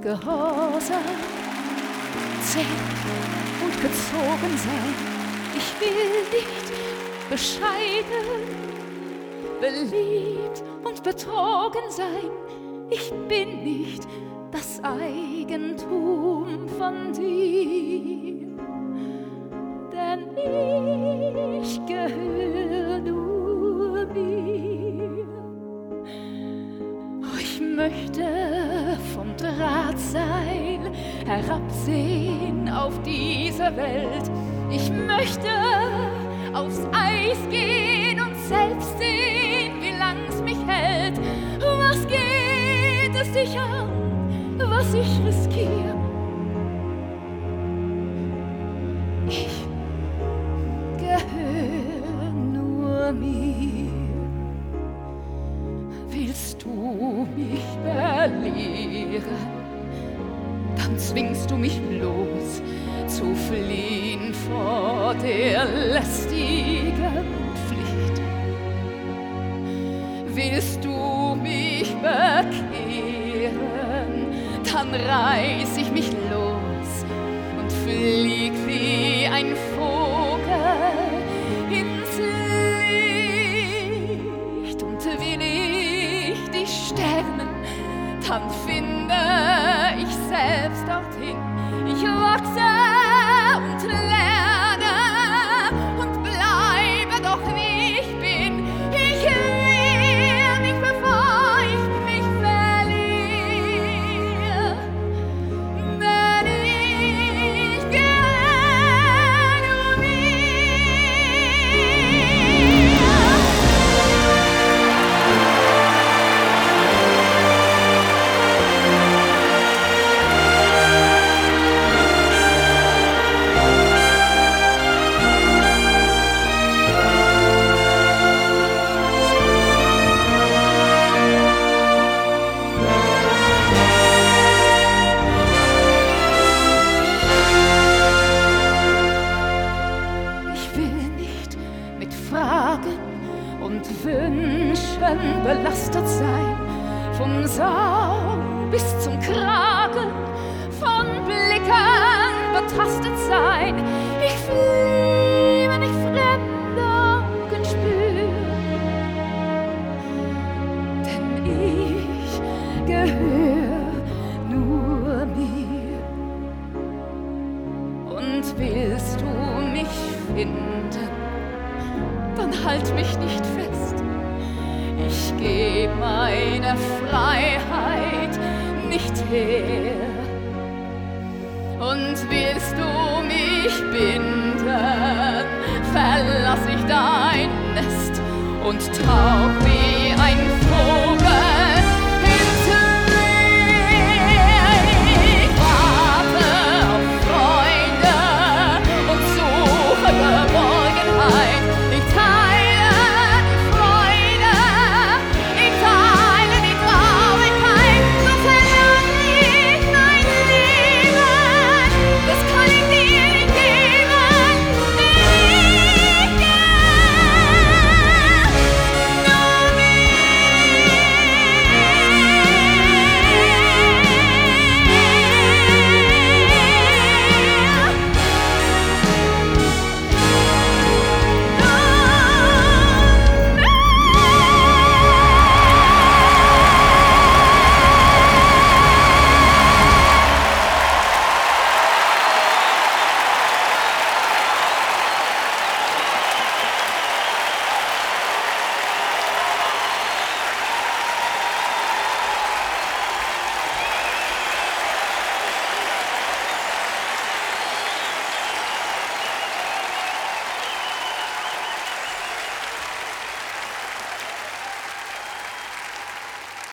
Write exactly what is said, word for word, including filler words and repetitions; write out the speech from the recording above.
gehorsam, zäh und gezogen sein. Ich will nicht bescheiden, beliebt und betrogen sein. Ich bin nicht das Eigentum von dir, denn ich gehöre nur mir. Oh, ich möchte vom Drahtseil herabsehen auf diese Welt. Ich möchte aufs Eis gehen und selbst sehen, wie lang's mich hält. Was geht es dich an, was ich riskiere? Ich gehöre nur mir. Willst du mich belehren, dann zwingst du mich bloß zu fliehen vor der lästigen Pflicht. Willst du mich bekehren, dann reiß ich mich los und flieg wie ein Vogel ins Licht. Und will ich die Sterne, dann finde ich selbst dorthin. Ich wachse und lerne und bleibe doch wie ich bin. Ich will mich, bevor ich mich verliere, denn ich gehöre nur und Wünschen belastet sein, vom Saum bis zum Kragen, von Blicken betastet sein. Ich flieh, wenn ich fremde Augen spür, denn ich gehöre nur mir. Und willst du mich finden, dann halt mich nicht fest. Ich geb meine Freiheit nicht her. Und willst du mich binden, verlass ich dein Nest und tauch wie